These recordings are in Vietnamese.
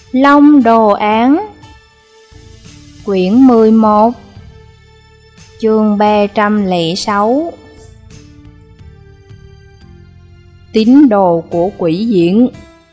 Long Đồ Án. Quyển 11, chương 306. Tín đồ của quỷ diện.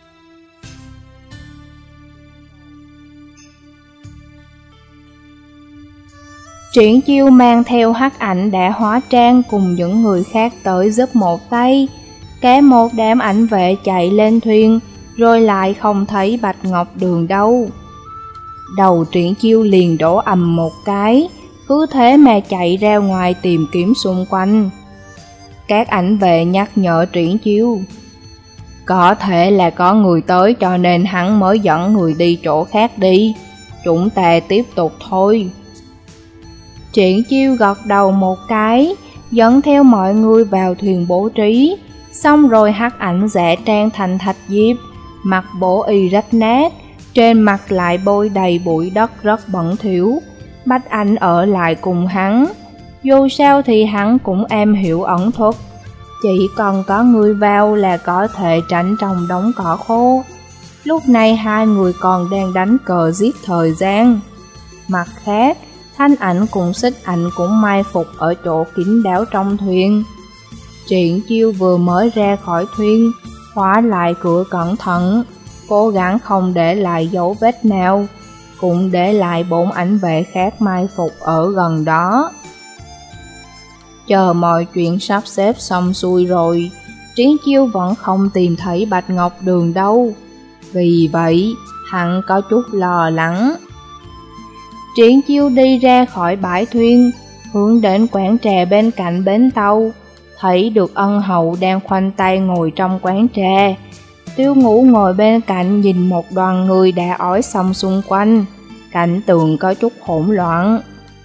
Triển Chiêu mang theo Hắc Ảnh đã hóa trang cùng những người khác tới giúp một tay. Cả một đám ảnh vệ chạy lên thuyền, rồi lại không thấy Bạch Ngọc Đường đâu. Đầu Triển Chiêu liền đổ ầm một cái, cứ thế mà chạy ra ngoài tìm kiếm xung quanh. Các ảnh vệ nhắc nhở Triển Chiêu, có thể là có người tới cho nên hắn mới dẫn người đi chỗ khác đi, chúng ta tiếp tục thôi. Triển Chiêu gật đầu một cái, dẫn theo mọi người vào thuyền bố trí. Xong rồi Hắc Ảnh giả trang thành Thạch Diệp, mặc bộ y rách nát, trên mặt lại bôi đầy bụi đất rất bẩn thỉu. Bạch Ảnh ở lại cùng hắn, dù sao thì hắn cũng am hiểu ẩn thuật, chỉ cần có người vào là có thể tránh trong đống cỏ khô. Lúc này hai người còn đang đánh cờ giết thời gian. Mặt khác, Thanh Ảnh cùng Xích Ảnh cũng mai phục ở chỗ kín đáo trong thuyền. Triển Chiêu vừa mới ra khỏi thuyền, khóa lại cửa cẩn thận, cố gắng không để lại dấu vết nào, cũng để lại 4 ảnh vệ khác mai phục ở gần đó. Chờ mọi chuyện sắp xếp xong xuôi rồi, Triển Chiêu vẫn không tìm thấy Bạch Ngọc Đường đâu. Vì vậy, hắn có chút lo lắng. Triển Chiêu đi ra khỏi bãi thuyền, hướng đến quán trà bên cạnh bến tàu, thấy được Ân Hậu đang khoanh tay ngồi trong quán trà. Tiêu Ngũ ngồi bên cạnh nhìn một đoàn người đã ói xong xung quanh, cảnh tượng có chút hỗn loạn.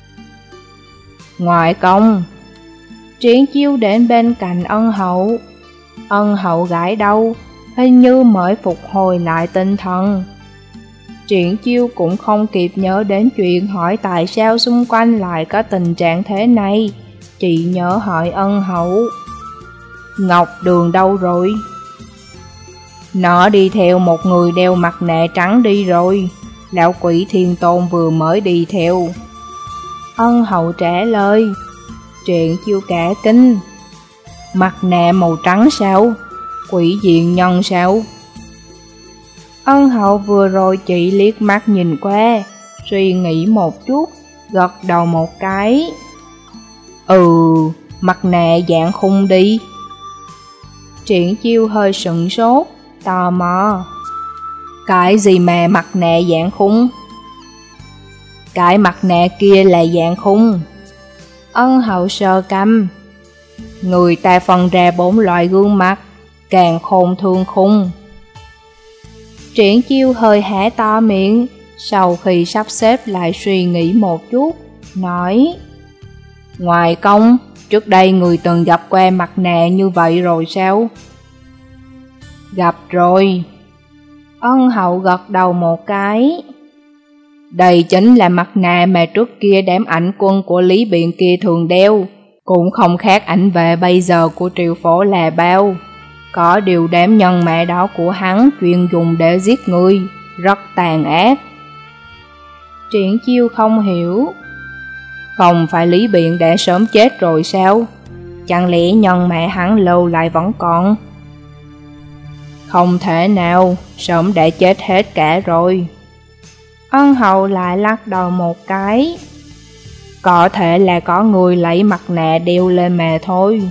Ngoại công. Triển Chiêu đến bên cạnh Ân Hậu. Ân Hậu gãi đầu, hình như mới phục hồi lại tinh thần. Triển Chiêu cũng không kịp nhớ đến chuyện hỏi tại sao xung quanh lại có tình trạng thế này, chỉ nhớ hỏi Ân Hậu, Ngọc Đường đâu rồi? Nó đi theo một người đeo mặt nạ trắng đi rồi, lão quỷ Thiên Tôn vừa mới đi theo. Ân Hậu trả lời. Triển Chiêu cả kinh. Mặt nạ màu trắng sao? Quỷ diện nhân sao? Ân Hậu vừa rồi chỉ liếc mắt nhìn qua, suy nghĩ một chút, gật đầu một cái. Mặt nạ dạng khung đi. Triển Chiêu hơi sững sốt, tò mò. Cái gì mà mặt nạ dạng khung? Cái mặt nạ kia là dạng khung. Ân Hậu sờ cằm. Người ta phân ra 4 loại gương mặt, càng khôn thương khung. Triển Chiêu hơi há to miệng, sau khi sắp xếp lại suy nghĩ một chút, nói: Ngoại công, trước đây người từng gặp qua mặt nạ như vậy rồi sao? Gặp rồi. Ân Hậu gật đầu một cái. Đây chính là mặt nạ mà trước kia đám ảnh quân của Lý Biện kia thường đeo, cũng không khác ảnh vệ bây giờ của Triệu Phổ là bao. Có điều đám nhân mã đó của hắn chuyên dùng để giết người, rất tàn ác. Triển Chiêu không hiểu. Không phải Lý Biện đã sớm chết rồi sao? Chẳng lẽ nhân mã hắn lâu lại vẫn còn? Không thể nào, sớm đã chết hết cả rồi. Ân Hậu lại lắc đầu một cái. Có thể là có người lấy mặt nạ đeo lên mà thôi.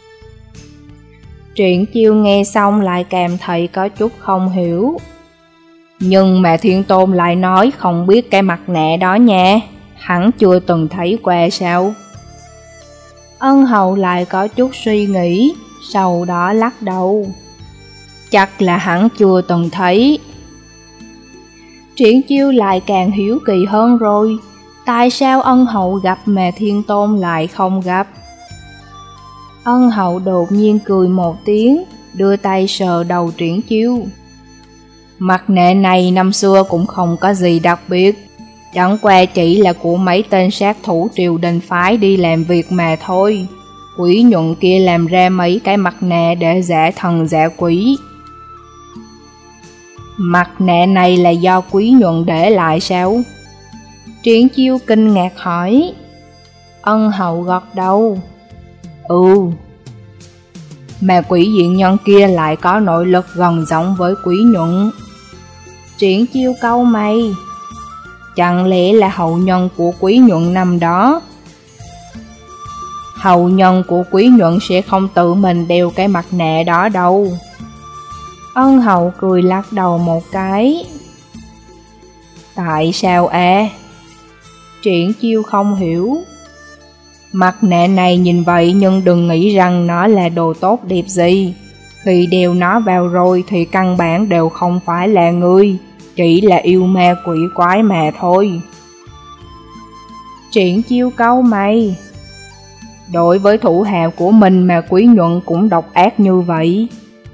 Triển Chiêu nghe xong lại cảm thấy có chút không hiểu. Nhưng mà Thiên Tôn lại nói không biết cái mặt nạ đó nha, hắn chưa từng thấy qua sao? Ân Hậu lại có chút suy nghĩ, sau đó lắc đầu. Chắc là hắn chưa từng thấy. Triển Chiêu lại càng hiếu kỳ hơn rồi, tại sao Ân Hậu gặp mà Thiên Tôn lại không gặp? Ân Hậu đột nhiên cười một tiếng, đưa tay sờ đầu Triển Chiêu. Mặt nạ này năm xưa cũng không có gì đặc biệt, chẳng qua chỉ là của mấy tên sát thủ triều đình phái đi làm việc mà thôi. Quỷ nhuận kia làm ra mấy cái mặt nạ để giả thần giả quỷ. Mặt nạ này là do Quý Nhuận để lại sao? Triển Chiêu kinh ngạc hỏi. Ân hậu gật đầu. Ừ. Mà quỷ diện nhân kia lại có nội lực gần giống với Quý Nhuận. Triển Chiêu cau mày. Chẳng lẽ là hậu nhân của Quý Nhuận năm đó? Hậu nhân của Quý Nhuận sẽ không tự mình đeo cái mặt nạ đó đâu. Ân hậu cười lắc đầu một cái. Tại sao à? Triển Chiêu không hiểu. Mặt nạ này nhìn vậy nhưng đừng nghĩ rằng nó là đồ tốt đẹp gì. Khi đeo nó vào rồi thì căn bản đều không phải là người, chỉ là yêu ma quỷ quái mà thôi. Triển Chiêu cau mày. Đối với thủ hạ của mình mà Quý Nhuận cũng độc ác như vậy.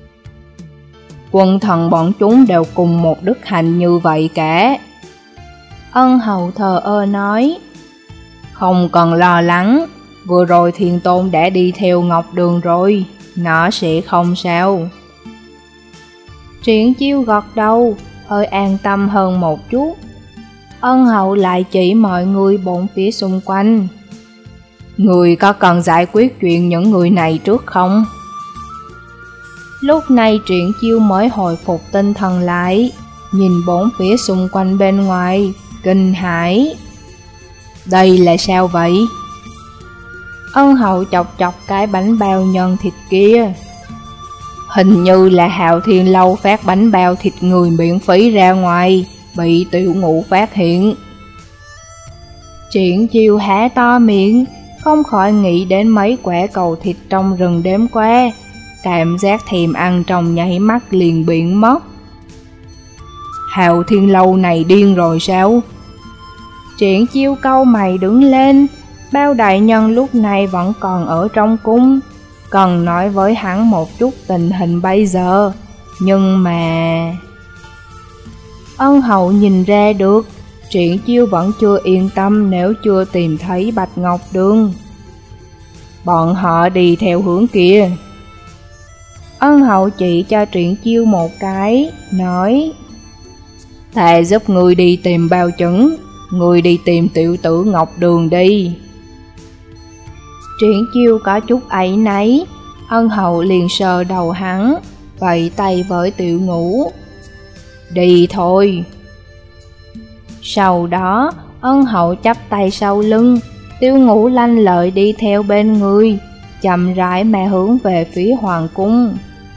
Quân thần bọn chúng đều cùng một đức hạnh như vậy cả. Ân hậu thờ ơ nói. Không cần lo lắng, vừa rồi Thiên Tôn đã đi theo Ngọc Đường rồi, nó sẽ không sao. Triển Chiêu gật đầu, hơi an tâm hơn một chút. Ân hậu lại chỉ mọi người bốn phía xung quanh. Người có cần giải quyết chuyện những người này trước không? Lúc này Triển Chiêu mới hồi phục tinh thần lại, nhìn bốn phía xung quanh bên ngoài, kinh hãi. Đây là sao vậy? Ân hậu chọc chọc cái bánh bao nhân thịt kia. Hình như là Hạo Thiên Lâu phát bánh bao thịt người miễn phí ra ngoài, bị Tiểu Ngũ phát hiện. Triển Chiêu há to miệng, không khỏi nghĩ đến mấy quả cầu thịt trong rừng đêm qua. Cảm giác thèm ăn trong nháy mắt liền biến mất. Hạo Thiên Lâu này điên rồi sao? Triển Chiêu cau mày đứng lên. Bao đại nhân lúc này vẫn còn ở trong cung, cần nói với hắn một chút tình hình bây giờ. Nhưng mà... Ân hậu nhìn ra được, Triển Chiêu vẫn chưa yên tâm nếu chưa tìm thấy Bạch Ngọc Đường. Bọn họ đi theo hướng kia. Ân hậu chỉ cho Triển Chiêu một cái, nói: Thà giúp người đi tìm bao chứng, người đi tìm tiểu tử Ngọc Đường đi. Triển Chiêu có chút áy náy, ân hậu liền sờ đầu hắn, vẫy tay với Tiểu Ngũ. Đi thôi. Sau đó, ân hậu chắp tay sau lưng, Tiểu Ngũ lanh lợi đi theo bên người, chậm rãi mà hướng về phía hoàng cung.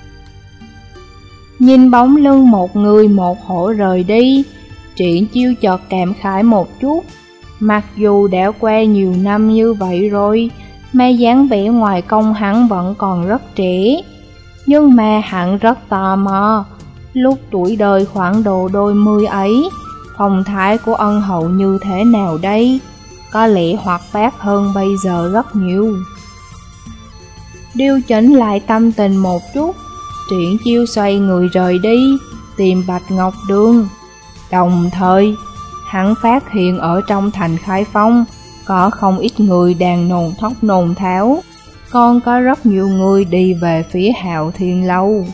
Nhìn bóng lưng một người một hổ rời đi, Triển Chiêu chợt cảm khái một chút. Mặc dù đã qua nhiều năm như vậy rồi, mà dáng vẻ ngoài công hắn vẫn còn rất trẻ. Nhưng mà hắn rất tò mò, lúc tuổi đời khoảng độ đôi mươi ấy, phong thái của ân hậu như thế nào đây? Có lẽ hoạt bát hơn bây giờ rất nhiều. Điều chỉnh lại tâm tình một chút, Triển Chiêu xoay người rời đi, tìm Bạch Ngọc Đường. Đồng thời, hắn phát hiện ở trong thành Khai Phong có không ít người đang nôn thốc nôn tháo, còn có rất nhiều người đi về phía Hạo Thiên Lâu.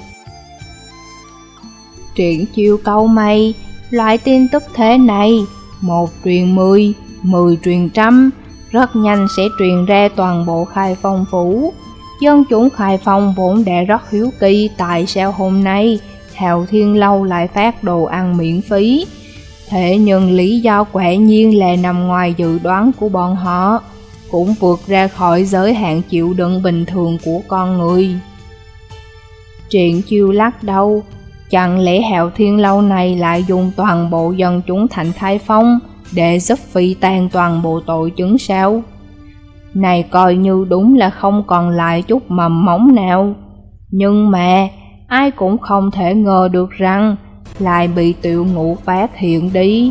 Triển Chiêu cau mày, loại tin tức thế này, một truyền 10, 10 truyền trăm, rất nhanh sẽ truyền ra toàn bộ Khai Phong phủ. Dân chúng Khai Phong vốn đã rất hiếu kỳ tại sao hôm nay Hạo Thiên Lâu lại phát đồ ăn miễn phí. Thế nhưng lý do quả nhiên là nằm ngoài dự đoán của bọn họ, cũng vượt ra khỏi giới hạn chịu đựng bình thường của con người. Triển Chiêu lắc đầu, chẳng lẽ Hạo Thiên Lâu này lại dùng toàn bộ dân chúng thành Khai Phong để giúp phi tan toàn bộ tội chứng sao? Này coi như đúng là không còn lại chút mầm móng nào. Nhưng mà ai cũng không thể ngờ được rằng lại bị Tiểu Ngũ phát hiện đi.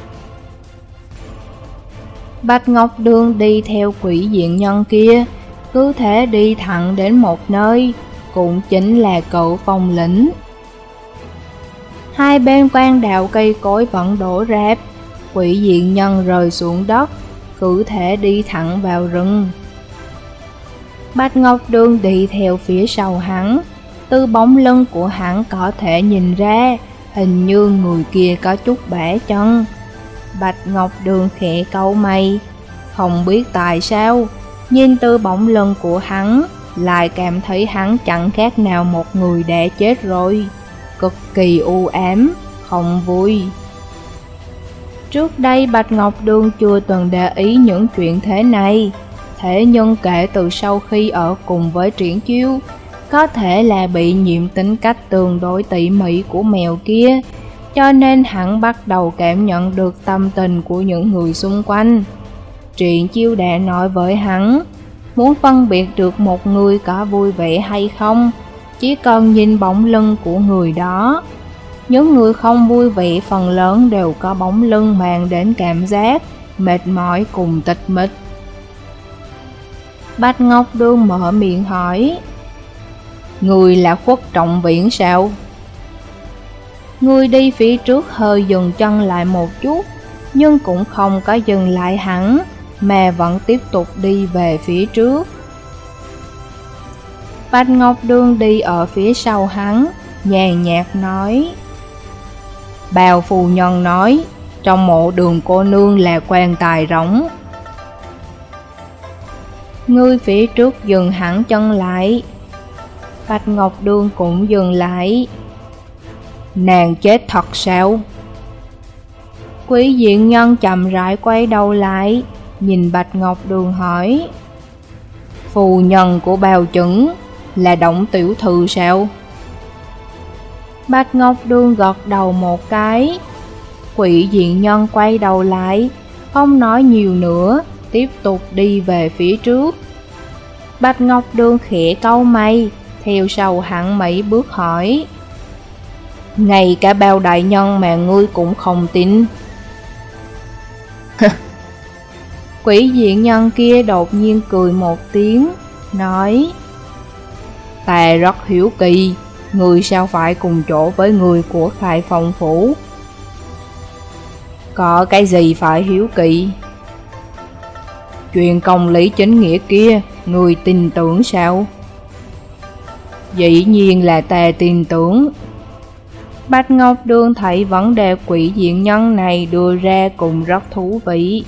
Bạch Ngọc Đường đi theo quỷ diện nhân kia, cứ thế đi thẳng đến một nơi, cũng chính là Cự Phong lĩnh. Hai bên quan đạo cây cối vẫn đổ rạp, quỷ diện nhân rơi xuống đất, cứ thể đi thẳng vào rừng. Bạch Ngọc Đường đi theo phía sau hắn, từ bóng lưng của hắn có thể nhìn ra, Hình như người kia có chút bẻ chân. Bạch Ngọc Đường khẽ cau mày, không biết tại sao, nhìn từ bóng lưng của hắn, lại cảm thấy hắn chẳng khác nào một người đã chết rồi, cực kỳ u ám, không vui. Trước đây Bạch Ngọc Đường chưa từng để ý những chuyện thế này, thế nhưng kể từ sau khi ở cùng với Triển Chiêu, có thể là bị nhiễm tính cách tương đối tỉ mỉ của mèo kia, cho nên hắn bắt đầu cảm nhận được tâm tình của những người xung quanh. Triển Chiêu đã nói với hắn, muốn phân biệt được một người có vui vẻ hay không, chỉ cần nhìn bóng lưng của người đó. Những người không vui vẻ phần lớn đều có bóng lưng mang đến cảm giác mệt mỏi cùng tịch mịch. Bạch Ngọc Đường mở miệng hỏi, người là Khuất Trọng Viễn sao? Người đi phía trước hơi dừng chân lại một chút, nhưng cũng không có dừng lại hẳn, mà vẫn tiếp tục đi về phía trước. Bạch Ngọc Đường đi ở phía sau hắn, nhàn nhạt nói, Bào phu nhân nói, trong mộ Đường cô nương là quan tài rỗng. Người phía trước dừng hẳn chân lại. Bạch Ngọc Đường cũng dừng lại. Nàng chết thật sao? Quý diện nhân chậm rãi quay đầu lại, nhìn Bạch Ngọc Đường hỏi, phu nhân của Bào Chững là Đổng tiểu thư sao? Bạch Ngọc Đường gật đầu một cái. Quỷ diện nhân quay đầu lại, không nói nhiều nữa, tiếp tục đi về phía trước. Bạch Ngọc Đường khẽ cau mày, theo sau hắn mấy bước hỏi, ngay cả Bao đại nhân mà ngươi cũng không tin? Quỷ diện nhân kia đột nhiên cười một tiếng, nói, ta rất hiếu kỳ, người sao phải cùng chỗ với người của Khai Phong phủ? Có cái gì phải hiếu kỳ? Chuyện công lý chính nghĩa kia, người tin tưởng sao? Dĩ nhiên là ta tin tưởng. Bạch Ngọc Đường thấy vấn đề quỷ diện nhân này đưa ra cũng rất thú vị.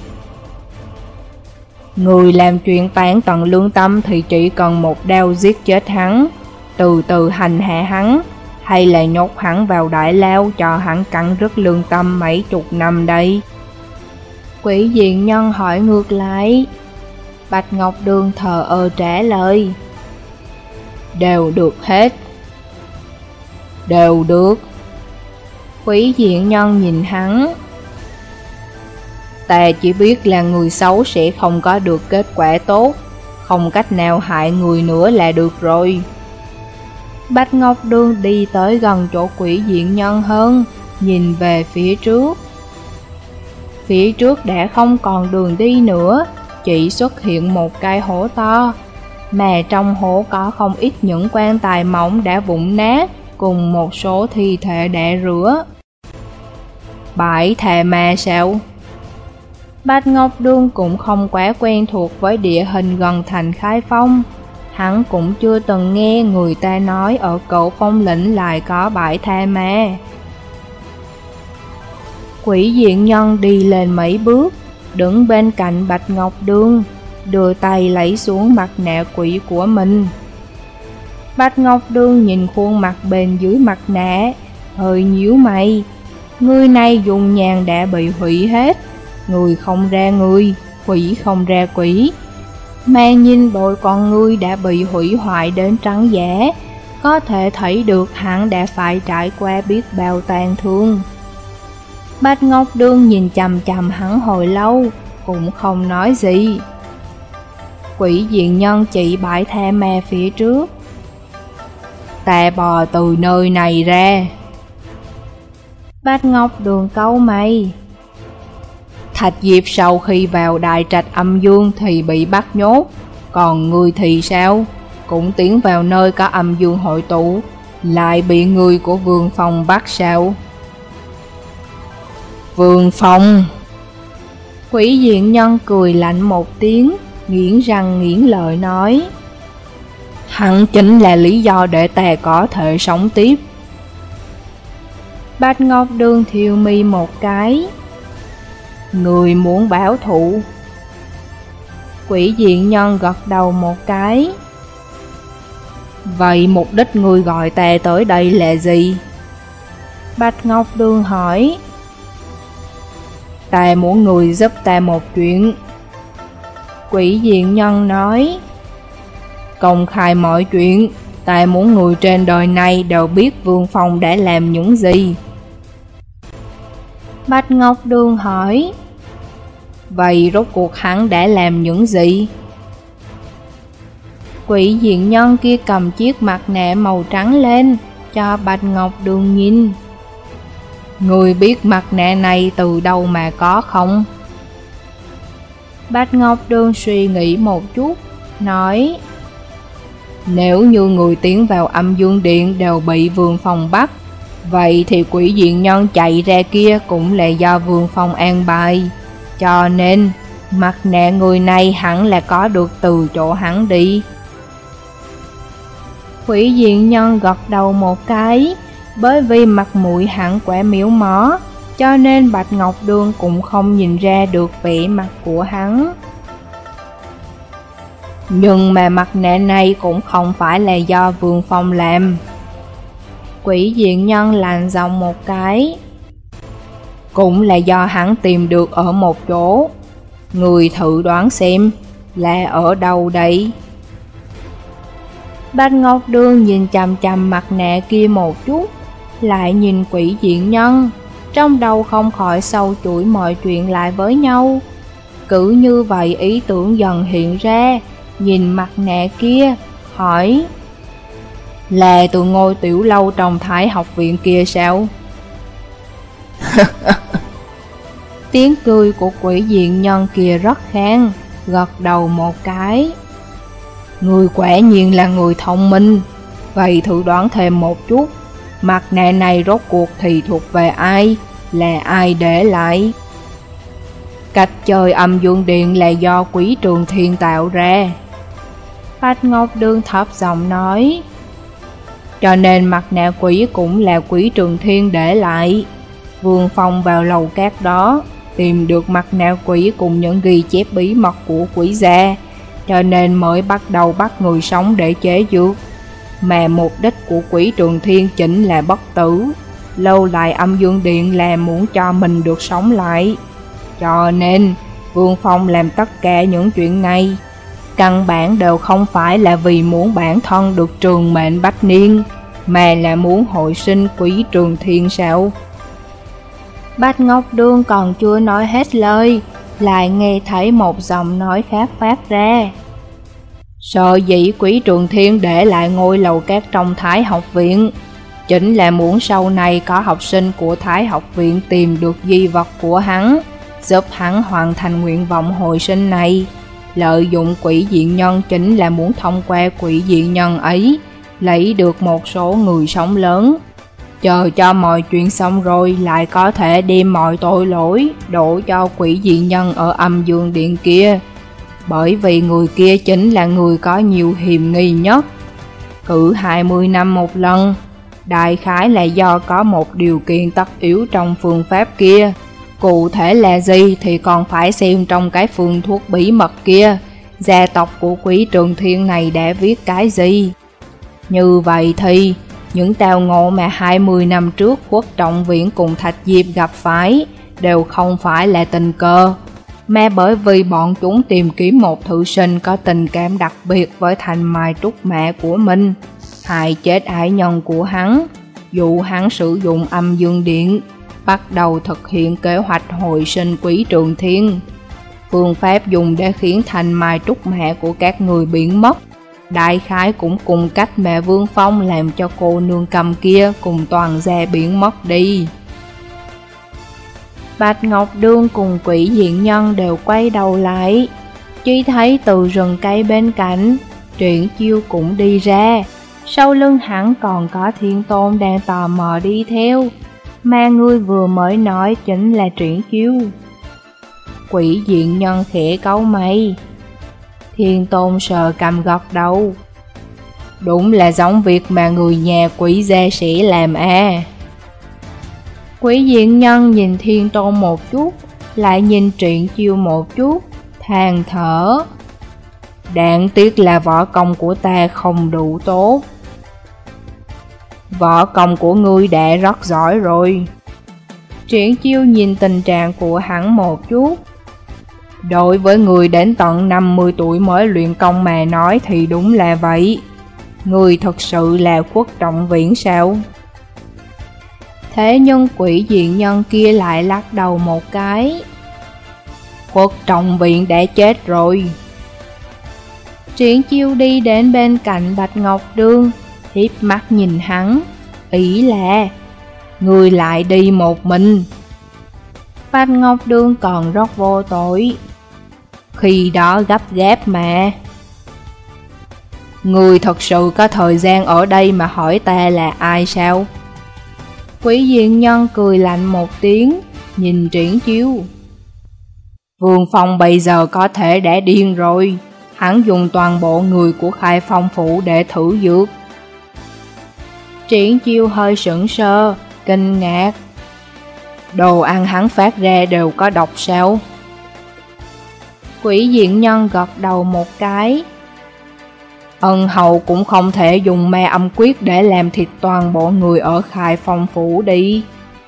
Người làm chuyện tán tận lương tâm thì chỉ cần một đao giết chết hắn, từ từ hành hạ hắn, hay là nhốt hắn vào đại lao cho hắn cắn rứt lương tâm mấy chục năm đây? Quỷ diện nhân hỏi ngược lại. Bạch Ngọc Đường thờ ơ trả lời, đều được hết. Đều được. Quỷ diện nhân nhìn hắn, ta chỉ biết là người xấu sẽ không có được kết quả tốt, không cách nào hại người nữa là được rồi. Bạch Ngọc Đường đi tới gần chỗ quỷ diện nhân hơn, nhìn về phía trước. Phía trước đã không còn đường đi nữa, chỉ xuất hiện một cái hố to, mà trong hố có không ít những quan tài mỏng đã vụn nát, cùng một số thi thể đã rửa. Bãi thà ma sao? Bạch Ngọc Đường cũng không quá quen thuộc với địa hình gần thành Khai Phong. Hắn cũng chưa từng nghe người ta nói ở Cửu Phong lĩnh lại có bãi tha ma. Quỷ diện nhân đi lên mấy bước, đứng bên cạnh Bạch Ngọc Đường, đưa tay lấy xuống mặt nạ quỷ của mình. Bạch Ngọc Đường nhìn khuôn mặt bên dưới mặt nạ, hơi nhíu mày. Người này dùng nhang đã bị hủy hết, người không ra người, quỷ không ra quỷ. Mà nhìn đôi con ngươi đã bị hủy hoại đến trắng giả, có thể thấy được hắn đã phải trải qua biết bao tàn thương. Bạch Ngọc Đường nhìn chằm chằm hắn hồi lâu, cũng không nói gì. Quỷ diện nhân chỉ bãi tha ma phía trước. Ta bò từ nơi này ra. Bạch Ngọc Đường cau mày. Thạch Diệp sau khi vào đại trạch âm dương thì bị bắt nhốt, còn ngươi thì sao? Cũng tiến vào nơi có âm dương hội tụ, lại bị người của Vương Phong bắt sao? Vương Phong! Quỷ diện nhân cười lạnh một tiếng, nghiến răng nghiến lợi nói, hắn chính là lý do để ta có thể sống tiếp. Bạch Ngọc Đường thiêu mi một cái. Người muốn báo thù? Quỷ diện nhân gật đầu một cái. Vậy mục đích người gọi ta tới đây là gì? Bạch Ngọc Đường hỏi. Ta muốn người giúp ta một chuyện. Quỷ diện nhân nói. Công khai mọi chuyện, ta muốn người trên đời này đều biết Vương Phong đã làm những gì. Bạch Ngọc Đường hỏi. Vậy rốt cuộc hắn đã làm những gì? Quỷ diện nhân kia cầm chiếc mặt nạ màu trắng lên, cho Bạch Ngọc Đường nhìn. Người biết mặt nạ này từ đâu mà có không? Bạch Ngọc Đường suy nghĩ một chút, nói. Nếu như người tiến vào Âm Dương Điện đều bị Vương Phong bắt, vậy thì quỷ diện nhân chạy ra kia cũng là do Vương Phong an bài. Cho nên, mặt nạ người này hẳn là có được từ chỗ hắn đi. Quỷ diện nhân gật đầu một cái, bởi vì mặt mũi hắn quá miếu mó, cho nên Bạch Ngọc Đường cũng không nhìn ra được vẻ mặt của hắn. Nhưng mà mặt nạ này cũng không phải là do Vương Phong làm. Quỷ diện nhân lạnh giọng một cái. Cũng là do hắn tìm được ở một chỗ. Người thử đoán xem, là ở đâu đây? Bạch Ngọc Đường nhìn chằm chằm mặt nạ kia một chút, lại nhìn quỷ diện nhân, trong đầu không khỏi sâu chuỗi mọi chuyện lại với nhau. Cứ như vậy ý tưởng dần hiện ra, nhìn mặt nạ kia, hỏi. Là từ ngôi tiểu lâu trong Thái học viện kia sao? Tiếng cười của quỷ diện nhân kia rất khan, gật đầu một cái. Người quả nhiên là người thông minh. Vậy thử đoán thêm một chút, mặt nạ này rốt cuộc thì thuộc về ai? Là ai để lại? Cách chơi Âm Dương Điện là do Quý Trường Thiên tạo ra. Bạch Ngọc Đường thấp giọng nói. Cho nên mặt nạ quỷ cũng là Quý Trường Thiên để lại. Vương Phong vào lầu cát đó, tìm được mặt nạ quỷ cùng những ghi chép bí mật của quỷ gia, cho nên mới bắt đầu bắt người sống để chế dược. Mà mục đích của Quỷ Trường Thiên chính là bất tử, lâu lại Âm Dương Điện là muốn cho mình được sống lại. Cho nên Vương Phong làm tất cả những chuyện này, căn bản đều không phải là vì muốn bản thân được trường mệnh bách niên, mà là muốn hồi sinh Quỷ Trường Thiên sao? Bạch Ngọc Đường còn chưa nói hết lời, lại nghe thấy một giọng nói khác phát ra. Sở dĩ Quỷ Trường Thiên để lại ngôi lầu cát trong Thái học viện, chính là muốn sau này có học sinh của Thái học viện tìm được di vật của hắn, giúp hắn hoàn thành nguyện vọng hồi sinh này. Lợi dụng quỷ diện nhân chính là muốn thông qua quỷ diện nhân ấy, lấy được một số người sống lớn. Chờ cho mọi chuyện xong rồi lại có thể đem mọi tội lỗi đổ cho quỷ diện nhân ở Âm Dương Điện kia. Bởi vì người kia chính là người có nhiều hiềm nghi nhất. Cử 20 năm một lần, đại khái là do có một điều kiện tất yếu trong phương pháp kia. Cụ thể là gì thì còn phải xem trong cái phương thuốc bí mật kia, gia tộc của Quỷ Trường Thiên này đã viết cái gì. Như vậy thì những tao ngộ mà 20 năm trước Quốc Trọng Viễn cùng Thạch Diệp gặp phải đều không phải là tình cờ, mà bởi vì bọn chúng tìm kiếm một thư sinh có tình cảm đặc biệt với Thanh Mai Trúc Mã của mình, hại chết ái nhân của hắn, dụ hắn sử dụng Âm Dương Điện, bắt đầu thực hiện kế hoạch hồi sinh Quỷ Trường Thiên. Phương pháp dùng để khiến Thanh Mai Trúc Mã của các người biến mất, đại khái cũng cùng cách mà Vương Phong làm cho cô nương cầm kia cùng toàn gia biến mất đi. Bạch Ngọc Đường cùng quỷ diện nhân đều quay đầu lại, chỉ thấy từ rừng cây bên cạnh, Triển Chiêu cũng đi ra. Sau lưng hắn còn có Thiên Tôn đang tò mò đi theo, mà người vừa mới nói chính là Triển Chiêu. Quỷ diện nhân khẽ cau mày. Thiên Tôn sờ cầm gật đầu. Đúng là giống việc mà người nhà quỷ gia sẽ làm à. Quỷ diện nhân nhìn Thiên Tôn một chút, lại nhìn Triển Chiêu một chút, than thở. Đáng tiếc là võ công của ta không đủ tốt. Võ công của ngươi đã rất giỏi rồi. Triển Chiêu nhìn tình trạng của hắn một chút. Đối với người đến tận 50 tuổi mới luyện công mà nói thì đúng là vậy. Người thật sự là Khuất Trọng Viễn sao? Thế nhưng quỷ diện nhân kia lại lắc đầu một cái. Khuất Trọng Viễn đã chết rồi. Triển Chiêu đi đến bên cạnh Bạch Ngọc Đường, hiếp mắt nhìn hắn, ý là người lại đi một mình. Bạch Ngọc Đường còn rất vô tội. Khi đó gấp gáp mà. Người thật sự có thời gian ở đây mà hỏi ta là ai sao? Quỷ diện nhân cười lạnh một tiếng, nhìn Triển Chiêu. Vương Phong bây giờ có thể đã điên rồi. Hắn dùng toàn bộ người của Khai Phong Phủ để thử dược. Triển Chiêu hơi sững sờ, kinh ngạc. Đồ ăn hắn phát ra đều có độc sao? Quỷ diện nhân gật đầu một cái. Ân hầu cũng không thể dùng ma âm quyết để làm thịt toàn bộ người ở Khai Phong Phủ đi.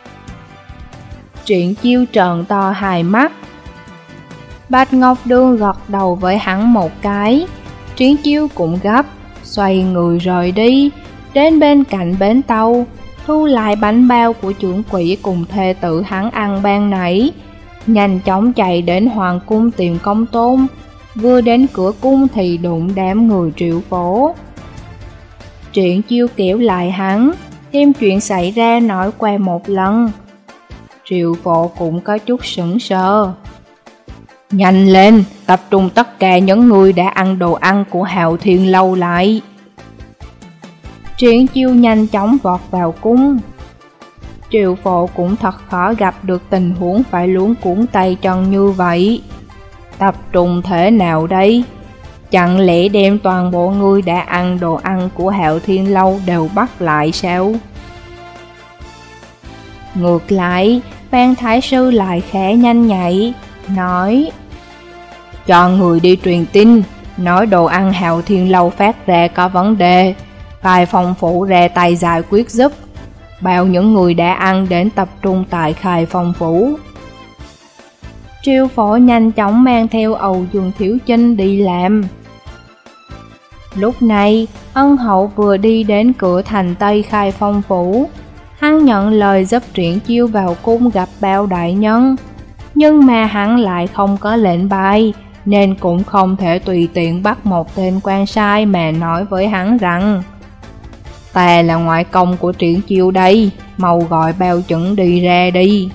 Triển Chiêu trợn to hai mắt. Bạch Ngọc Đường gật đầu với hắn một cái. Triển Chiêu cũng gấp, xoay người rời đi, đến bên cạnh bến tàu, thu lại bánh bao của trưởng quỷ cùng thê tử hắn ăn ban nãy, nhanh chóng chạy đến hoàng cung tìm Công Tôn. Vừa đến cửa cung thì đụng đám người Triệu Phổ. Triển Chiêu kéo lại hắn, thêm chuyện xảy ra nói qua một lần. Triệu Phổ cũng có chút sững sờ. Nhanh lên, tập trung tất cả những người đã ăn đồ ăn của Hạo Thiên Lâu lại. Triển Chiêu nhanh chóng vọt vào cung. Triệu Phổ cũng thật khó gặp được tình huống phải luống cuống tay chân như vậy. Tập trung thế nào đây? Chẳng lẽ đem toàn bộ người đã ăn đồ ăn của Hạo Thiên Lâu đều bắt lại sao? Ngược lại, Phan Thái Sư lại khẽ nhanh nhạy, nói: cho người đi truyền tin, nói đồ ăn Hạo Thiên Lâu phát ra có vấn đề, Khai Phong Phủ ra tay giải quyết giúp. Bao những người đã ăn đến tập trung tại Khai Phong Phủ. Triệu Phổ nhanh chóng mang theo Âu Dương Thiếu Chinh đi làm. Lúc này, Ân Hậu vừa đi đến cửa thành Tây Khai Phong Phủ. Hắn nhận lời giúp Triển Chiêu vào cung gặp Bao đại nhân, nhưng mà hắn lại không có lệnh bài, nên cũng không thể tùy tiện bắt một tên quan sai mà nói với hắn rằng: ta là ngoại công của Triển Chiêu đây, mau gọi Bao chuẩn đi ra đi.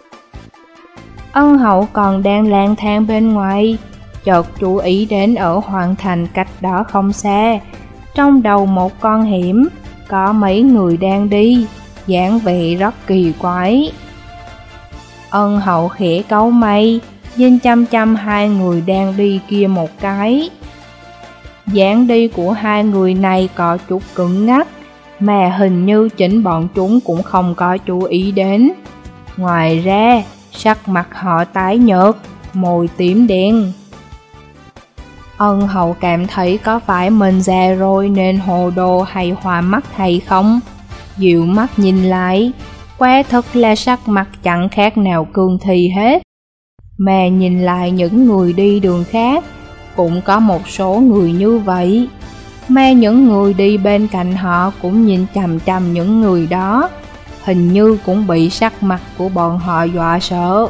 Ân Hậu còn đang lang thang bên ngoài, chợt chú ý đến ở Hoàng Thành cách đó không xa, trong đầu một con hẻm, có mấy người đang đi, dáng vẻ rất kỳ quái. Ân Hậu khẽ cau mày, nhìn chăm chăm hai người đang đi kia một cái. Dáng đi của hai người này có chút cứng ngắc, mà hình như chính bọn chúng cũng không có chú ý đến. Ngoài ra, sắc mặt họ tái nhợt, môi tím đen. Ân Hậu cảm thấy có phải mình già rồi nên hồ đồ hay hoa mắt hay không? Dịu mắt nhìn lại, quả thực là sắc mặt chẳng khác nào cương thi hết. Mà nhìn lại những người đi đường khác, cũng có một số người như vậy. Mà những người đi bên cạnh họ cũng nhìn chằm chằm những người đó, hình như cũng bị sắc mặt của bọn họ dọa sợ.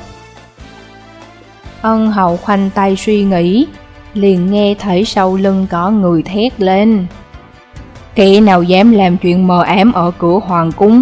Ân Hậu khoanh tay suy nghĩ, liền nghe thấy sau lưng có người thét lên: kẻ nào dám làm chuyện mờ ám ở cửa hoàng cung?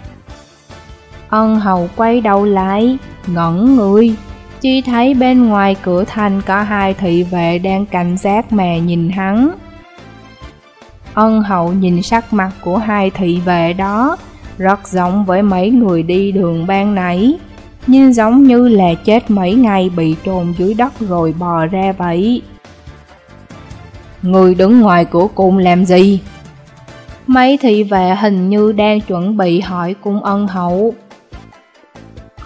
Ân Hậu quay đầu lại, ngẩn người, chỉ thấy bên ngoài cửa thành có hai thị vệ đang cảnh giác mà nhìn hắn. Ân Hậu nhìn sắc mặt của hai thị vệ đó, rất giống với mấy người đi đường ban nãy, nhưng giống như là chết mấy ngày bị chôn dưới đất rồi bò ra vậy. Người đứng ngoài cửa cung làm gì? Mấy thị vệ hình như đang chuẩn bị hỏi cung Ân Hậu.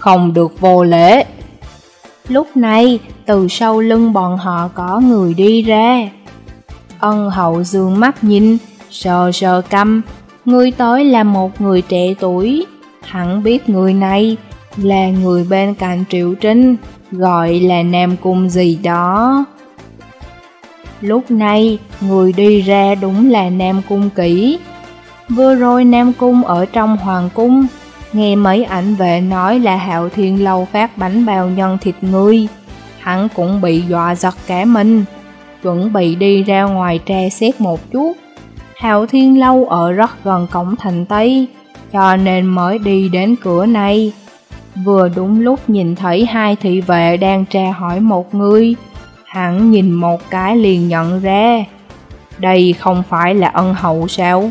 không được vô lễ. Lúc này, từ sau lưng bọn họ có người đi ra. Ân hậu dương mắt nhìn, sờ sờ cằm, người tới là một người trẻ tuổi. Hẳn biết người này là người bên cạnh Triệu Trinh, gọi là Nam Cung gì đó. Lúc này, người đi ra đúng là Nam Cung Kỷ. Vừa rồi Nam Cung ở trong hoàng cung, nghe mấy ảnh vệ nói là Hạo Thiên Lâu phát bánh bao nhân thịt người, hắn cũng bị dọa giật cả mình, chuẩn bị đi ra ngoài tra xét một chút. Hạo Thiên Lâu ở rất gần cổng thành Tây, cho nên mới đi đến cửa này. Vừa đúng lúc nhìn thấy hai thị vệ đang tra hỏi một người, hắn nhìn một cái liền nhận ra, đây không phải là Ân hậu sao?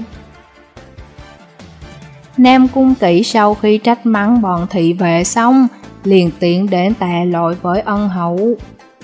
Nam Cung Kỷ sau khi trách mắng bọn thị vệ xong, liền tiện đến tạ lỗi với Ân hậu.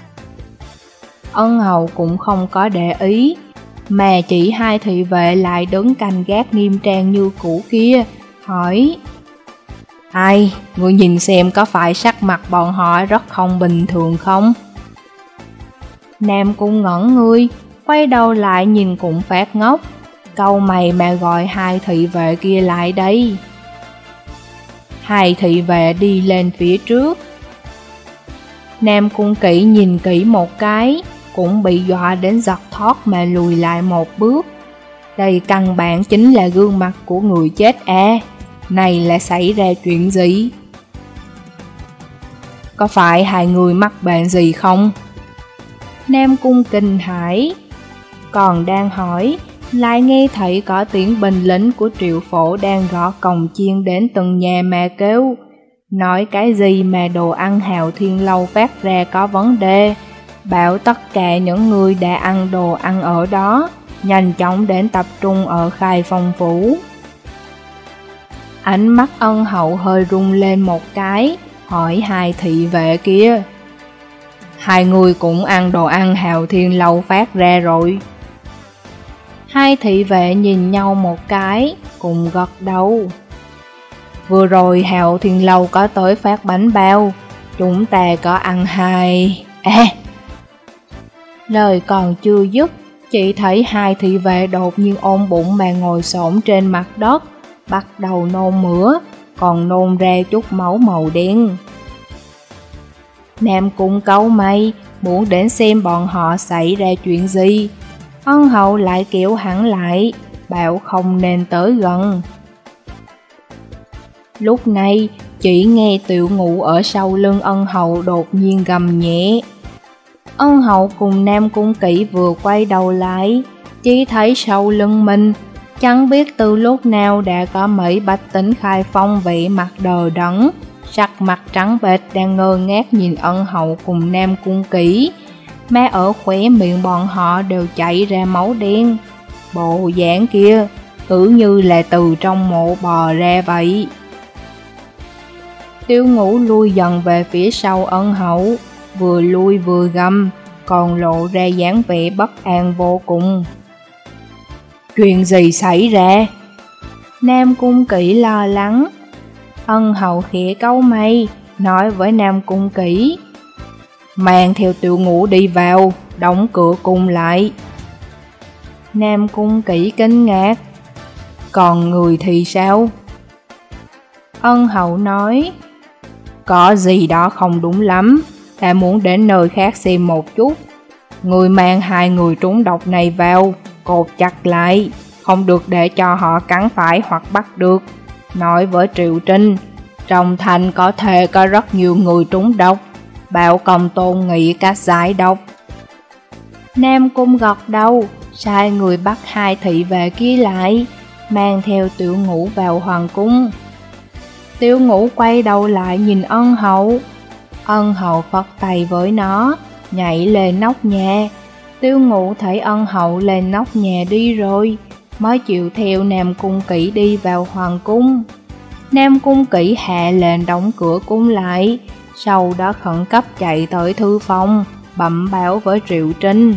Ân hậu cũng không có để ý, mà chỉ hai thị vệ lại đứng canh gác nghiêm trang như cũ kia, hỏi: Ai, người nhìn xem có phải sắc mặt bọn họ rất không bình thường không? Nam Cung ngẩn người, quay đầu lại nhìn cũng phát ngốc, cau mày mà gọi hai thị vệ kia lại đây. Hai thị vệ đi lên phía trước. Nam Cung Kỷ nhìn kỹ một cái, cũng bị dọa đến giật thót mà lùi lại một bước. Đây căn bản chính là gương mặt của người chết à, này là xảy ra chuyện gì? Có phải hai người mắc bệnh gì không? Nam Cung kinh hãi, còn đang hỏi, lại nghe thấy có tiếng binh lính của Triệu Phổ đang gõ cồng chiên đến từng nhà mà kêu, nói cái gì mà đồ ăn Hạo Thiên Lâu phát ra có vấn đề, bảo tất cả những người đã ăn đồ ăn ở đó nhanh chóng đến tập trung ở Khai Phong Phủ. Ánh mắt Ân hậu hơi rung lên một cái, hỏi hai thị vệ kia: Hai người cũng ăn đồ ăn Hạo Thiên Lâu phát ra rồi? Hai thị vệ nhìn nhau một cái, cùng gật đầu. Vừa rồi Hạo Thiên Lâu có tới phát bánh bao, chúng ta có ăn hai... Lời còn chưa dứt, chỉ thấy hai thị vệ đột nhiên ôm bụng mà ngồi xổm trên mặt đất, bắt đầu nôn mửa, còn nôn ra chút máu màu đen. Nam Cung cau mày, muốn đến xem bọn họ xảy ra chuyện gì. Ân hậu lại kéo hắn lại, bảo không nên tới gần. Lúc này, chỉ nghe Tiểu Ngũ ở sau lưng Ân hậu đột nhiên gầm nhẹ. Ân hậu cùng Nam Cung Kỷ vừa quay đầu lại, chỉ thấy sau lưng mình, chẳng biết từ lúc nào đã có mấy bách tính Khai Phong vẻ mặt đờ đẫn, sắc mặt trắng bệch đang ngơ ngác nhìn Ân hậu cùng Nam Cung Kỷ, mà ở khóe miệng bọn họ đều chảy ra máu đen. Bộ dáng kia, cứ như là từ trong mộ bò ra vậy. Tiểu Ngũ lui dần về phía sau Ân hậu, vừa lui vừa gầm, còn lộ ra dáng vẻ bất an vô cùng. Chuyện gì xảy ra? Nam Cung Kỷ lo lắng. Ân hậu khẽ cau mày, nói với Nam Cung Kỷ: Mang theo Tiểu Ngũ đi vào, đóng cửa cung lại. Nam Cung Kỷ kinh ngạc: Còn người thì sao? Ân hậu nói: Có gì đó không đúng lắm, ta muốn đến nơi khác xem một chút. Người mang hai người trúng độc này vào, cột chặt lại, không được để cho họ cắn phải hoặc bắt được. Nói với Triệu Trinh, trong thành có thể có rất nhiều người trúng độc, bảo Công Tôn nghĩ cách giải độc. Nam Cung gật đầu, sai người bắt hai thị vệ kia lại, mang theo Tiểu Ngũ vào hoàng cung. Tiểu Ngũ quay đầu lại nhìn Ân hậu. Ân hậu phất tay với nó, nhảy lên nóc nhà. Tiểu Ngũ thấy Ân hậu lên nóc nhà đi rồi, mới chịu theo Nam Cung Kỷ đi vào hoàng cung. Nam Cung Kỷ hạ lệnh đóng cửa cung lại, sau đó khẩn cấp chạy tới thư phòng, bẩm báo với Triệu Trinh.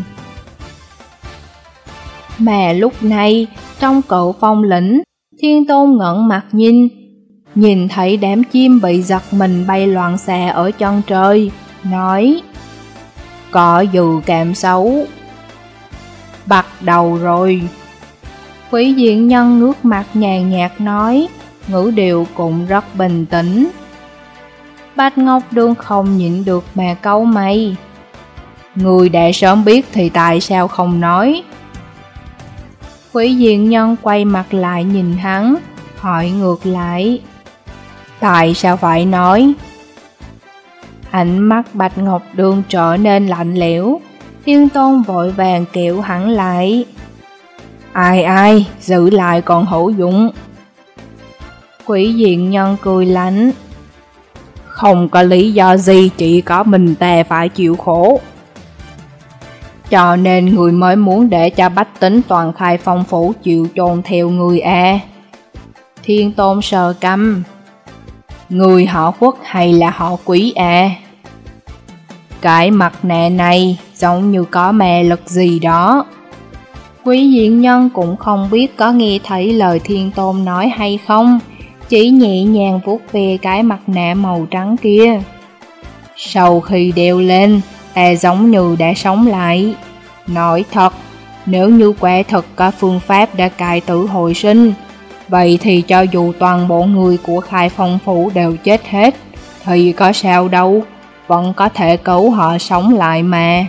Mà lúc này, trong Cự Phong lĩnh, Thiên Tôn ngẩng mặt nhìn, nhìn thấy đám chim bị giật mình bay loạn xạ ở chân trời, nói: có dự cảm xấu. Bắt đầu rồi. Quý diện nhân ngước mặt nhàn nhạt nói, ngữ điệu cũng rất bình tĩnh. Bạch Ngọc Đường không nhịn được mà cau mày. Người đã sớm biết thì tại sao không nói? Quý diện nhân quay mặt lại nhìn hắn, hỏi ngược lại. Tại sao phải nói? Ánh mắt Bạch Ngọc Đường trở nên lạnh lẽo, Thiên Tôn vội vàng kéo hắn lại. Ai, giữ lại còn hữu dụng. Quỷ diện nhân cười lạnh. Không có lý do gì chỉ có mình ta phải chịu khổ. Cho nên người mới muốn để cho bách tính toàn Khai Phong phủ chịu chôn theo người à? Thiên Tôn sờ cằm. Người họ Khuất hay là họ Quý à? Cái mặt nạ này giống như có mê lực gì đó. Quý diện nhân cũng không biết có nghe thấy lời Thiên Tôn nói hay không, chỉ nhẹ nhàng vuốt về cái mặt nạ màu trắng kia. Sau khi đeo lên, ta giống như đã sống lại. Nói thật, nếu như quả thực có phương pháp đã cải tử hồi sinh, vậy thì cho dù toàn bộ người của Khai Phong phủ đều chết hết, thì có sao đâu, vẫn có thể cứu họ sống lại mà.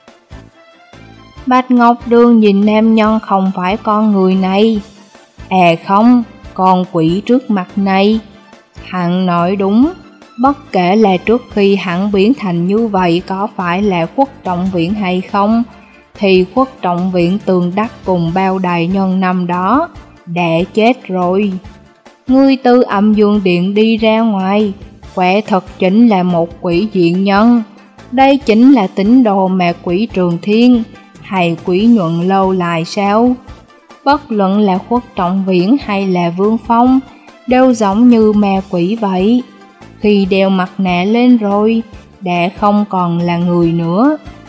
Bạch Ngọc Đường nhìn nam nhân không phải con người này. À không, con quỷ trước mặt này. Hắn nói đúng, bất kể là trước khi hắn biến thành như vậy có phải là Khuất Trọng Viễn hay không, thì Khuất Trọng Viễn Tường Đắc cùng bao đại nhân năm đó đã chết rồi. Ngươi từ Âm Dương Điện đi ra ngoài, quả thật chính là một quỷ diện nhân. Đây chính là tín đồ mà quỷ Trường Thiên hay quỷ Nhuận Lâu lại sao? Bất luận là Khuất Trọng Viễn hay là Vương Phong đều giống như ma quỷ vậy. Khi đeo mặt nạ lên rồi, đã không còn là người nữa.